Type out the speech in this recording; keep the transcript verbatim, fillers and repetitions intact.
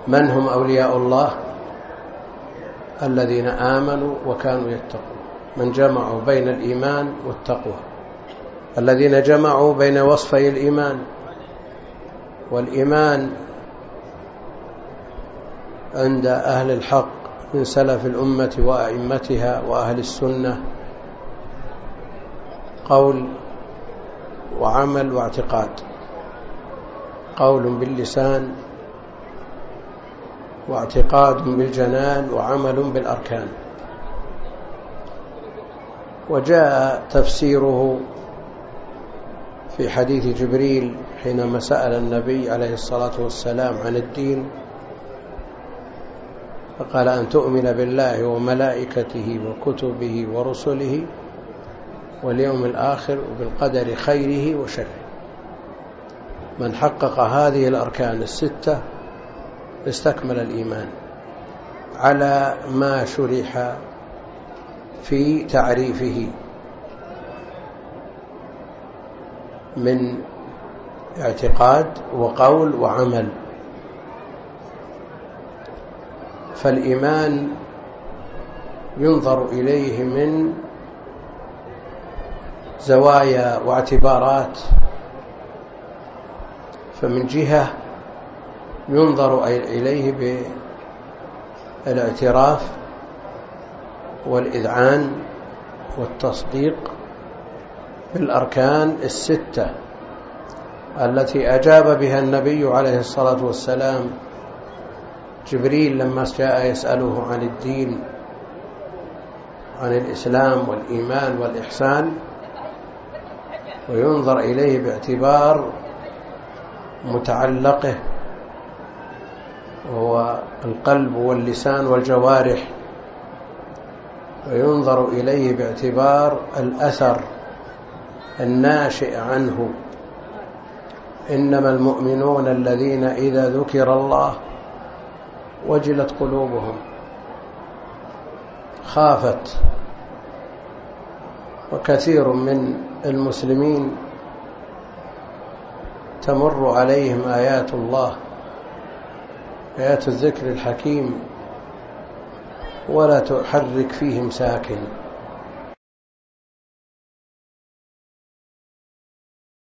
من هم أولياء الله؟ الذين آمنوا وكانوا يتقون، من جمعوا بين الإيمان والتقوى، الذين جمعوا بين وصفي الإيمان. والإيمان عند أهل الحق من سلف الأمة وأئمتها وأهل السنة قول وعمل واعتقاد، قول باللسان واعتقاد بالجنان وعمل بالأركان. وجاء تفسيره في حديث جبريل حينما سأل النبي عليه الصلاة والسلام عن الدين فقال أن تؤمن بالله وملائكته وكتبه ورسله واليوم الآخر وبالقدر خيره وشره. من حقق هذه الأركان الستة استكمل الإيمان على ما شرح في تعريفه من اعتقاد وقول وعمل. فالإيمان ينظر إليه من زوايا واعتبارات، فمن جهة ينظر إليه بالاعتراف والإذعان والتصديق بالأركان الستة التي أجاب بها النبي عليه الصلاة والسلام جبريل لما جاء يسأله عن الدين، عن الإسلام والإيمان والإحسان، وينظر إليه باعتبار متعلقه وهو القلب واللسان والجوارح، وينظر إليه باعتبار الأثر الناشئ عنه. إنما المؤمنون الذين إذا ذكر الله وجلت قلوبهم، خافت. وكثير من المسلمين تمر عليهم آيات الله، آيات الذكر الحكيم، ولا تحرك فيهم ساكن.